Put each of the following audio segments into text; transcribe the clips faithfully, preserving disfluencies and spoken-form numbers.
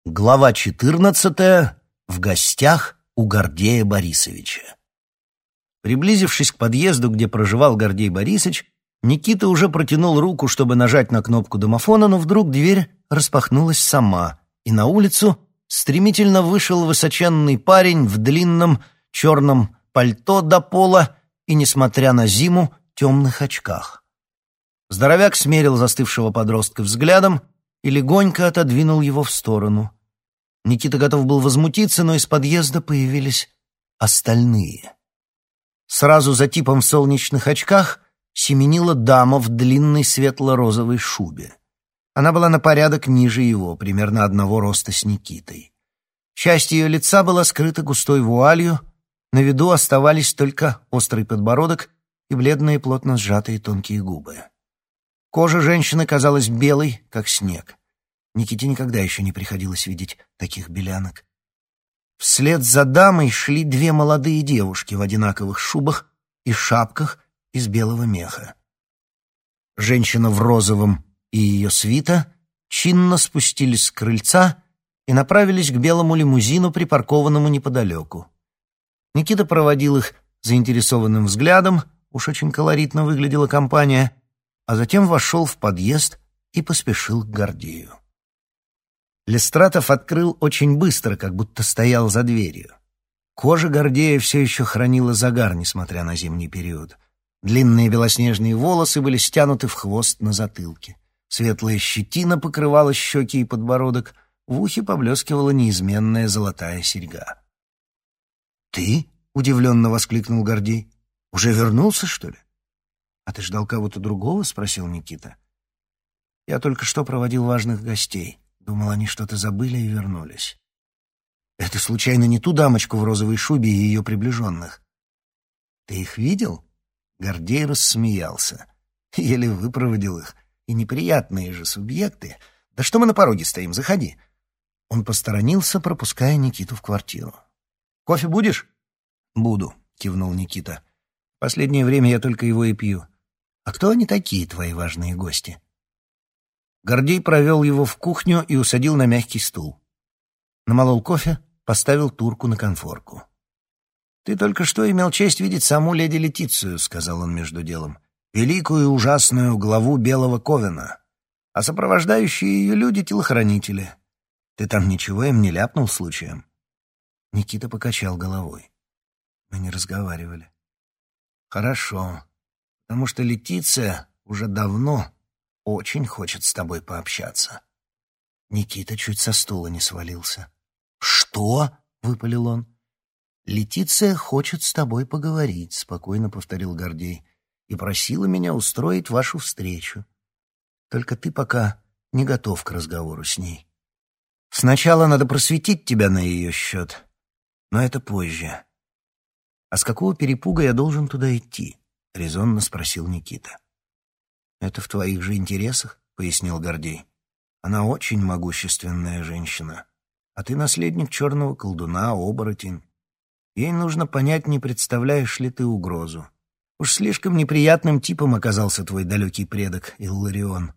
Глава четырнадцатая. В гостях у Гордея Борисовича. Приблизившись к подъезду, где проживал Гордей Борисович, Никита уже протянул руку, чтобы нажать на кнопку домофона, но вдруг дверь распахнулась сама, и на улицу стремительно вышел высоченный парень в длинном черном пальто до пола и, несмотря на зиму, темных очках. Здоровяк смерил застывшего подростка взглядом и легонько отодвинул его в сторону. Никита готов был возмутиться, но из подъезда появились остальные. Сразу за типом в солнечных очках семенила дама в длинной светло-розовой шубе. Она была на порядок ниже его, примерно одного роста с Никитой. Часть ее лица была скрыта густой вуалью, на виду оставались только острый подбородок и бледные плотно сжатые тонкие губы. Кожа женщины казалась белой, как снег. Никите никогда еще не приходилось видеть таких белянок. Вслед за дамой шли две молодые девушки в одинаковых шубах и шапках из белого меха. Женщина в розовом и ее свита чинно спустились с крыльца и направились к белому лимузину, припаркованному неподалеку. Никита проводил их заинтересованным взглядом, уж очень колоритно выглядела компания, а затем вошел в подъезд и поспешил к Гордею. Лестратов открыл очень быстро, как будто стоял за дверью. Кожа Гордея все еще хранила загар, несмотря на зимний период. Длинные белоснежные волосы были стянуты в хвост на затылке. Светлая щетина покрывала щеки и подбородок, в ухе поблескивала неизменная золотая серьга. «Ты?» — удивленно воскликнул Гордей. «Уже вернулся, что ли?» «А ты ждал кого-то другого?» — спросил Никита. «Я только что проводил важных гостей. Думал, они что-то забыли и вернулись». «Это случайно не ту дамочку в розовой шубе и ее приближенных?» «Ты их видел?» Гордей рассмеялся. «Еле выпроводил их. И неприятные же субъекты. Да что мы на пороге стоим? Заходи». Он посторонился, пропуская Никиту в квартиру. «Кофе будешь?» «Буду», — кивнул Никита. «В последнее время я только его и пью. А кто они такие, твои важные гости?» Гордей провел его в кухню и усадил на мягкий стул. Намолол кофе, поставил турку на конфорку. «Ты только что имел честь видеть саму леди Летицию», — сказал он между делом, «великую и ужасную главу Белого Ковена, а сопровождающие ее люди — телохранители. Ты там ничего им не ляпнул случаем?» Никита покачал головой. «Мы не разговаривали». «Хорошо, потому что Летиция уже давно очень хочет с тобой пообщаться». Никита чуть со стула не свалился. «Что?» — выпалил он. «Летиция хочет с тобой поговорить», — спокойно повторил Гордей, «и просила меня устроить вашу встречу. Только ты пока не готов к разговору с ней. Сначала надо просветить тебя на ее счет, но это позже». «А с какого перепуга я должен туда идти?» — резонно спросил Никита. «Это в твоих же интересах», — пояснил Гордей. «Она очень могущественная женщина, а ты наследник черного колдуна, оборотень. Ей нужно понять, не представляешь ли ты угрозу. Уж слишком неприятным типом оказался твой далекий предок Илларион».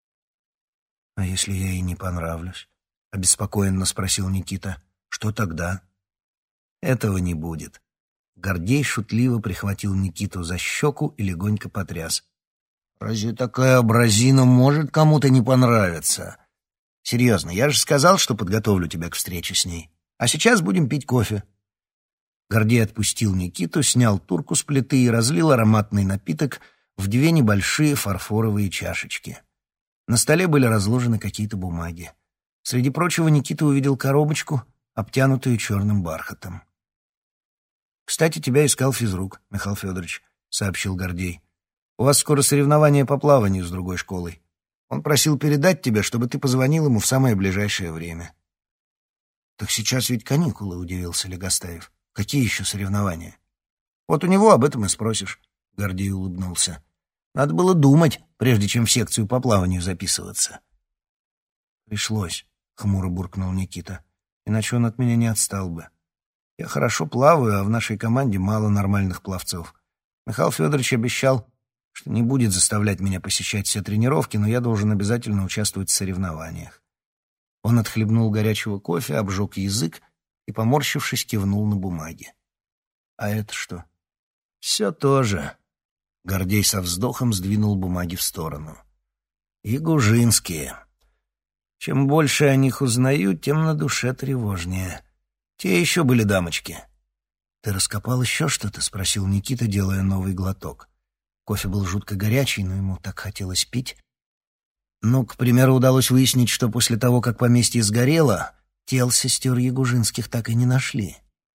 «А если я ей не понравлюсь?» — обеспокоенно спросил Никита. «Что тогда?» «Этого не будет». Гордей шутливо прихватил Никиту за щеку и легонько потряс. «Разве такая образина может кому-то не понравиться? Серьезно, я же сказал, что подготовлю тебя к встрече с ней. А сейчас будем пить кофе». Гордей отпустил Никиту, снял турку с плиты и разлил ароматный напиток в две небольшие фарфоровые чашечки. На столе были разложены какие-то бумаги. Среди прочего Никита увидел коробочку, обтянутую черным бархатом. «Кстати, тебя искал физрук, Михаил Федорович», — сообщил Гордей. «У вас скоро соревнования по плаванию с другой школой. Он просил передать тебе, чтобы ты позвонил ему в самое ближайшее время». «Так сейчас ведь каникулы», — удивился Легостаев. «Какие еще соревнования?» «Вот у него об этом и спросишь», — Гордей улыбнулся. «Надо было думать, прежде чем в секцию по плаванию записываться». «Пришлось», — хмуро буркнул Никита. «Иначе он от меня не отстал бы. Я хорошо плаваю, а в нашей команде мало нормальных пловцов. Михаил Федорович обещал, что не будет заставлять меня посещать все тренировки, но я должен обязательно участвовать в соревнованиях. Он отхлебнул горячего кофе, обжег язык и, поморщившись, кивнул на бумаге. «А это что?» «Все то же». Гордей со вздохом сдвинул бумаги в сторону. «Ягужинские. Чем больше о них узнаю, тем на душе тревожнее. Те еще были дамочки». «Ты раскопал еще что-то?» — спросил Никита, делая новый глоток. Кофе был жутко горячий, но ему так хотелось пить. Ну, к примеру, удалось выяснить, что после того, как поместье сгорело, тел сестер Ягужинских так и не нашли.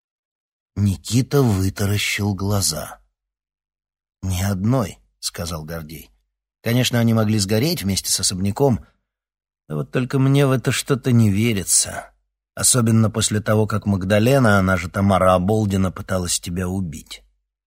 Никита вытаращил глаза. «Ни одной», — сказал Гордей. «Конечно, они могли сгореть вместе с особняком, но вот только мне в это что-то не верится. Особенно после того, как Магдалена, она же Тамара Оболдина, пыталась тебя убить».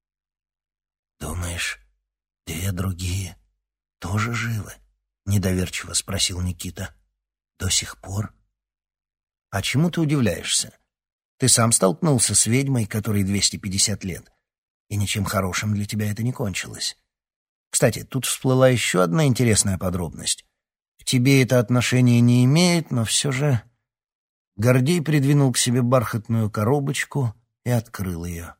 «Думаешь, две другие тоже живы?» — недоверчиво спросил Никита. «До сих пор?» «А чему ты удивляешься? Ты сам столкнулся с ведьмой, которой двести пятьдесят лет, и ничем хорошим для тебя это не кончилось. Кстати, тут всплыла еще одна интересная подробность. К тебе это отношение не имеет, но все же...» Гордей придвинул к себе бархатную коробочку и открыл ее.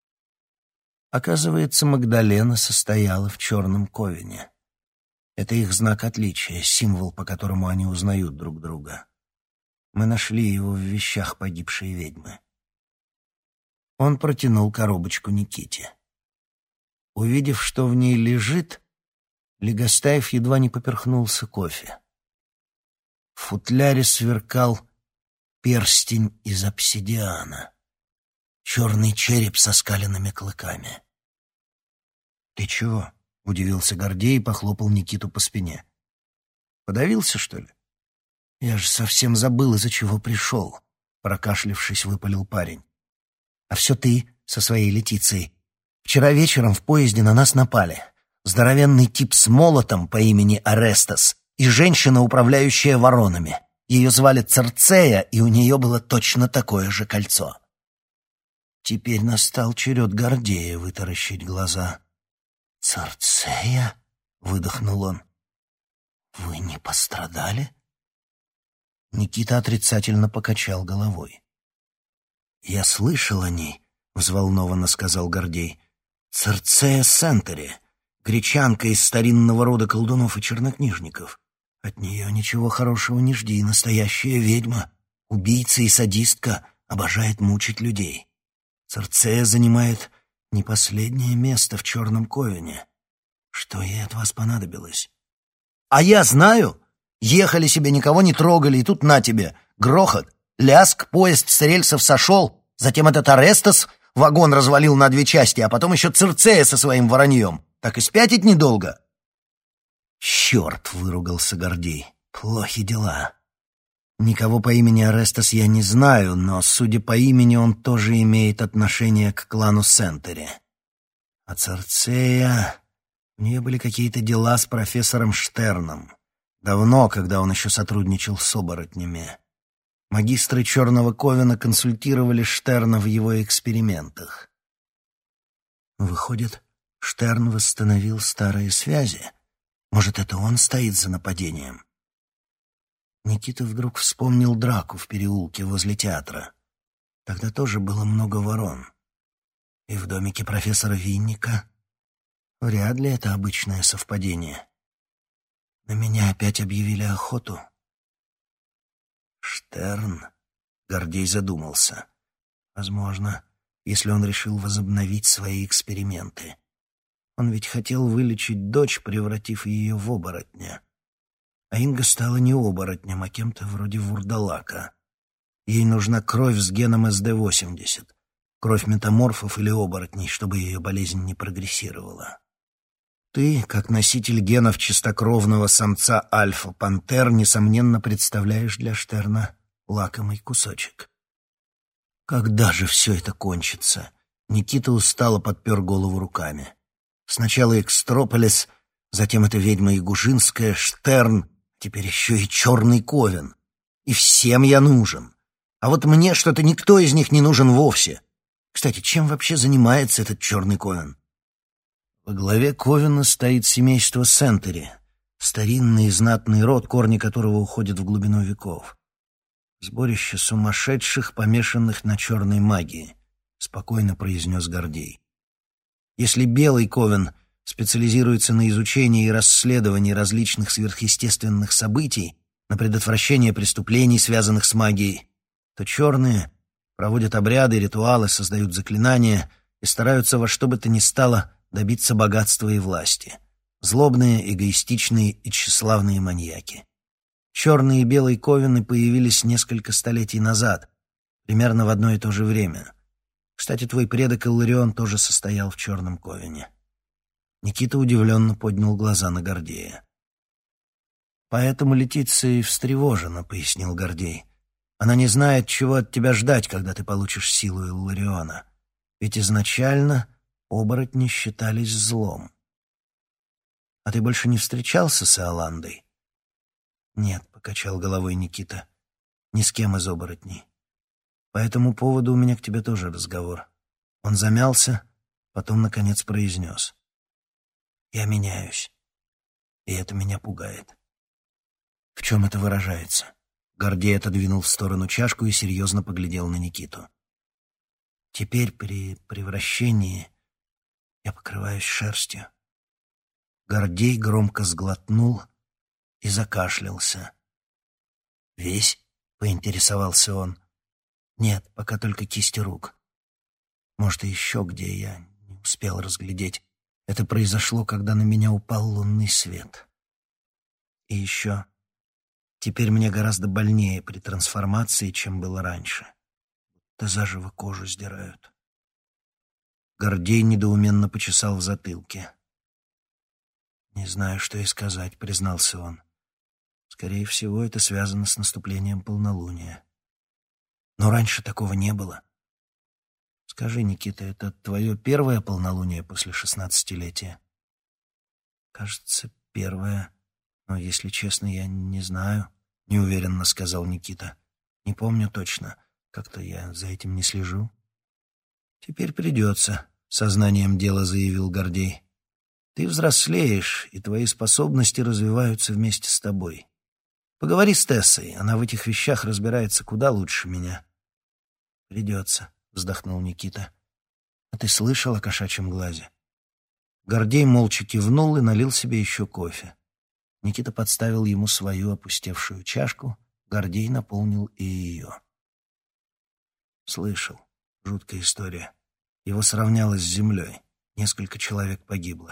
Оказывается, Магдалена состояла в черном ковене. Это их знак отличия, символ, по которому они узнают друг друга. Мы нашли его в вещах погибшей ведьмы. Он протянул коробочку Никите. Увидев, что в ней лежит, Легостаев едва не поперхнулся кофе. В футляре сверкал перстень из обсидиана, черный череп со скаленными клыками. «Ты чего?» — удивился Гордей и похлопал Никиту по спине. «Подавился, что ли?» «Я же совсем забыл, из-за чего пришел», — прокашлявшись, выпалил парень. «А все ты со своей Летицией. Вчера вечером в поезде на нас напали. Здоровенный тип с молотом по имени Арестас и женщина, управляющая воронами. Ее звали Церцея, и у нее было точно такое же кольцо». Теперь настал черед Гордея вытаращить глаза. «Церцея?» — выдохнул он. «Вы не пострадали?» Никита отрицательно покачал головой. «Я слышал о ней», — взволнованно сказал Гордей. «Церцея Сентери, гречанка из старинного рода колдунов и чернокнижников. От нее ничего хорошего не жди, настоящая ведьма, убийца и садистка, обожает мучить людей. Церцея занимает не последнее место в черном ковене. Что ей от вас понадобилось?» «А я знаю! Ехали себе, никого не трогали, и тут на тебе! Грохот, ляск, поезд с рельсов сошел, затем этот Арестас вагон развалил на две части, а потом еще Церцея со своим вороньем. Так и спятить недолго!» «Черт!» — выругался Гордей. «Плохи дела. Никого по имени Арестас я не знаю, но, судя по имени, он тоже имеет отношение к клану Сентери. А Церцея... У нее были какие-то дела с профессором Штерном. Давно, когда он еще сотрудничал с оборотнями. Магистры Черного Ковена консультировали Штерна в его экспериментах. Выходит, Штерн восстановил старые связи. Может, это он стоит за нападением?» Никита вдруг вспомнил драку в переулке возле театра. Тогда тоже было много ворон. И в домике профессора Винника вряд ли это обычное совпадение. На меня опять объявили охоту. Штерн, Гордей задумался. Возможно, если он решил возобновить свои эксперименты. Он ведь хотел вылечить дочь, превратив ее в оборотня. А Инга стала не оборотнем, а кем-то вроде вурдалака. Ей нужна кровь с геном эс дэ восемьдесят. Кровь метаморфов или оборотней, чтобы ее болезнь не прогрессировала. Ты, как носитель генов чистокровного самца альфа-пантер, несомненно представляешь для Штерна лакомый кусочек. Когда же все это кончится? Никита устало подпер голову руками. Сначала Экстрополис, затем эта ведьма Ягужинская, Штерн, теперь еще и Черный Ковен. И всем я нужен. А вот мне что-то никто из них не нужен вовсе. Кстати, чем вообще занимается этот Черный Ковен? Во главе Ковена стоит семейство Сентери, старинный и знатный род, корни которого уходят в глубину веков. Сборище сумасшедших, помешанных на черной магии, спокойно произнес Гордей. Если Белый Ковен специализируется на изучении и расследовании различных сверхъестественных событий, на предотвращение преступлений, связанных с магией, то черные проводят обряды, ритуалы, создают заклинания и стараются во что бы то ни стало добиться богатства и власти. Злобные, эгоистичные и тщеславные маньяки. Черные и белые ковены появились несколько столетий назад, примерно в одно и то же время. Кстати, твой предок Илларион тоже состоял в черном ковене. Никита удивленно поднял глаза на Гордея. «Поэтому Летиция и встревожена», — пояснил Гордей. «Она не знает, чего от тебя ждать, когда ты получишь силу Иллариона. Ведь изначально оборотни считались злом». «А ты больше не встречался с Иоландой?» «Нет», — покачал головой Никита, — «ни с кем из оборотней. По этому поводу у меня к тебе тоже разговор». Он замялся, потом, наконец, произнес. «Я меняюсь, и это меня пугает». «В чем это выражается?» Гордей отодвинул в сторону чашку и серьезно поглядел на Никиту. «Теперь при превращении я покрываюсь шерстью». Гордей громко сглотнул и закашлялся. «Весь?» — поинтересовался он. «Нет, пока только кисти рук. Может, и еще где, я не успел разглядеть. Это произошло, когда на меня упал лунный свет. И еще, теперь мне гораздо больнее при трансформации, чем было раньше. Да заживо кожу сдирают». Гордей недоуменно почесал в затылке. «Не знаю, что и сказать», — признался он. «Скорее всего, это связано с наступлением полнолуния. Но раньше такого не было. Скажи, Никита, это твое первое полнолуние после шестнадцатилетия?» «Кажется, первое. Но, если честно, я не знаю», — неуверенно сказал Никита. «Не помню точно. Как-то я за этим не слежу». «Теперь придется», — сознанием дела заявил Гордей. «Ты взрослеешь, и твои способности развиваются вместе с тобой. Поговори с Тессой, она в этих вещах разбирается куда лучше меня». «Придется», — вздохнул Никита. «А ты слышал о кошачьем глазе?» Гордей молча кивнул и налил себе еще кофе. Никита подставил ему свою опустевшую чашку, Гордей наполнил и ее. «Слышал. Жуткая история. Его сравняло с землей. Несколько человек погибло».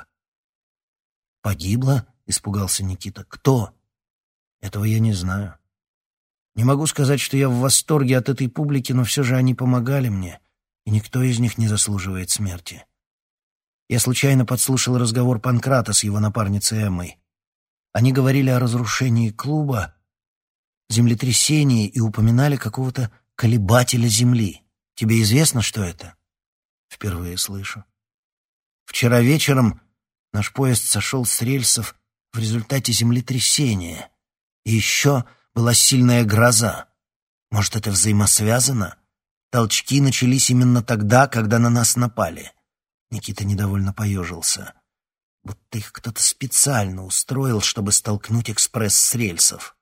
«Погибло?» — испугался Никита. «Кто?» «Этого я не знаю. Не могу сказать, что я в восторге от этой публики, но все же они помогали мне, и никто из них не заслуживает смерти. Я случайно подслушал разговор Панкрата с его напарницей Эммой. Они говорили о разрушении клуба, землетрясении и упоминали какого-то колебателя земли. Тебе известно, что это?» «Впервые слышу. Вчера вечером наш поезд сошел с рельсов в результате землетрясения. И еще была сильная гроза. Может, это взаимосвязано? Толчки начались именно тогда, когда на нас напали». Никита недовольно поежился. Будто их кто-то специально устроил, чтобы столкнуть экспресс с рельсов.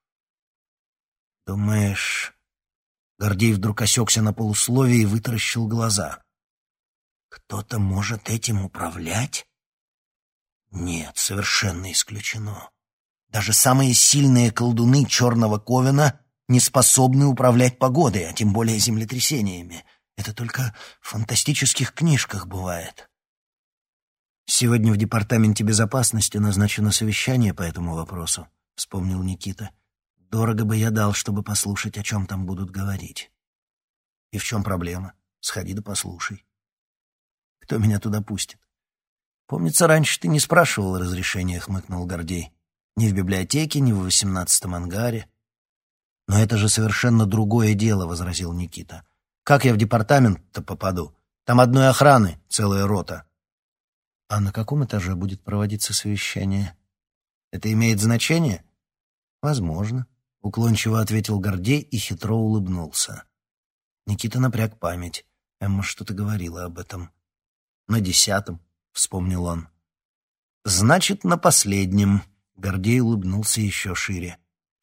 «Думаешь...» Гордей вдруг осекся на полусловие и вытаращил глаза. «Кто-то может этим управлять?» «Нет, совершенно исключено. Даже самые сильные колдуны Черного Ковена не способны управлять погодой, а тем более землетрясениями. Это только в фантастических книжках бывает». «Сегодня в департаменте безопасности назначено совещание по этому вопросу», — вспомнил Никита. «Дорого бы я дал, чтобы послушать, о чем там будут говорить». «И в чем проблема? Сходи да послушай». «Кто меня туда пустит?» «Помнится, раньше ты не спрашивал разрешения», — хмыкнул Гордей. «Ни в библиотеке, ни в восемнадцатом ангаре». «Но это же совершенно другое дело», — возразил Никита. «Как я в департамент-то попаду? Там одной охраны целая рота». «А на каком этаже будет проводиться совещание?» «Это имеет значение?» «Возможно», — уклончиво ответил Гордей и хитро улыбнулся. Никита напряг память. Эмма что-то говорила об этом. «На десятом», — вспомнил он. «Значит, на последнем», — Гордей улыбнулся еще шире.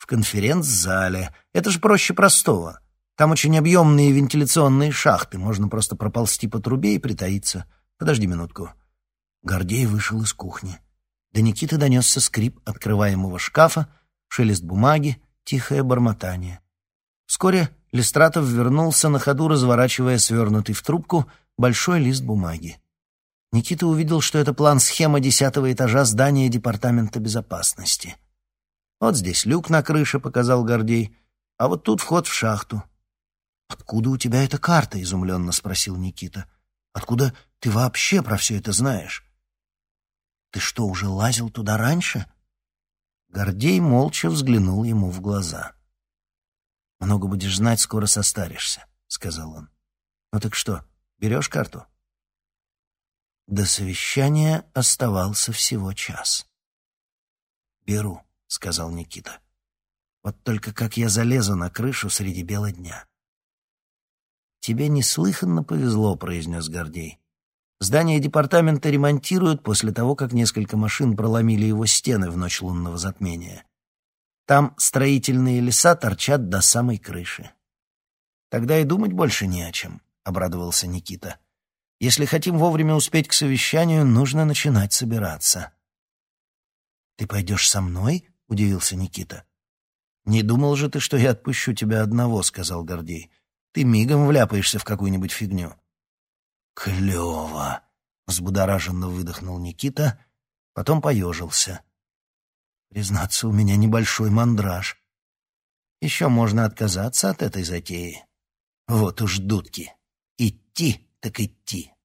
в конференц-зале. Это же проще простого. Там очень объемные вентиляционные шахты. Можно просто проползти по трубе и притаиться. Подожди минутку». Гордей вышел из кухни. До Никиты донесся скрип открываемого шкафа, шелест бумаги, тихое бормотание. Вскоре Листратов вернулся на ходу, разворачивая свернутый в трубку большой лист бумаги. Никита увидел, что это план-схема десятого этажа здания Департамента безопасности. «Вот здесь люк на крыше», — показал Гордей, — «а вот тут вход в шахту». «Откуда у тебя эта карта?» — изумленно спросил Никита. «Откуда ты вообще про все это знаешь? Ты что, уже лазил туда раньше?» Гордей молча взглянул ему в глаза. «Много будешь знать, скоро состаришься», — сказал он. «Ну так что, берешь карту?» До совещания оставался всего час. «Беру», — сказал Никита. «Вот только как я залезу на крышу среди бела дня». «Тебе неслыханно повезло», — произнес Гордей. «Здание департамента ремонтируют после того, как несколько машин проломили его стены в ночь лунного затмения. Там строительные леса торчат до самой крыши». «Тогда и думать больше не о чем», — обрадовался Никита. «Если хотим вовремя успеть к совещанию, нужно начинать собираться». «Ты пойдешь со мной?» — удивился Никита. «Не думал же ты, что я отпущу тебя одного», — сказал Гордей. «Ты мигом вляпаешься в какую-нибудь фигню». «Клево!» — взбудораженно выдохнул Никита, потом поежился. «Признаться, у меня небольшой мандраж. Еще можно отказаться от этой затеи. Вот уж дудки. Идти так идти».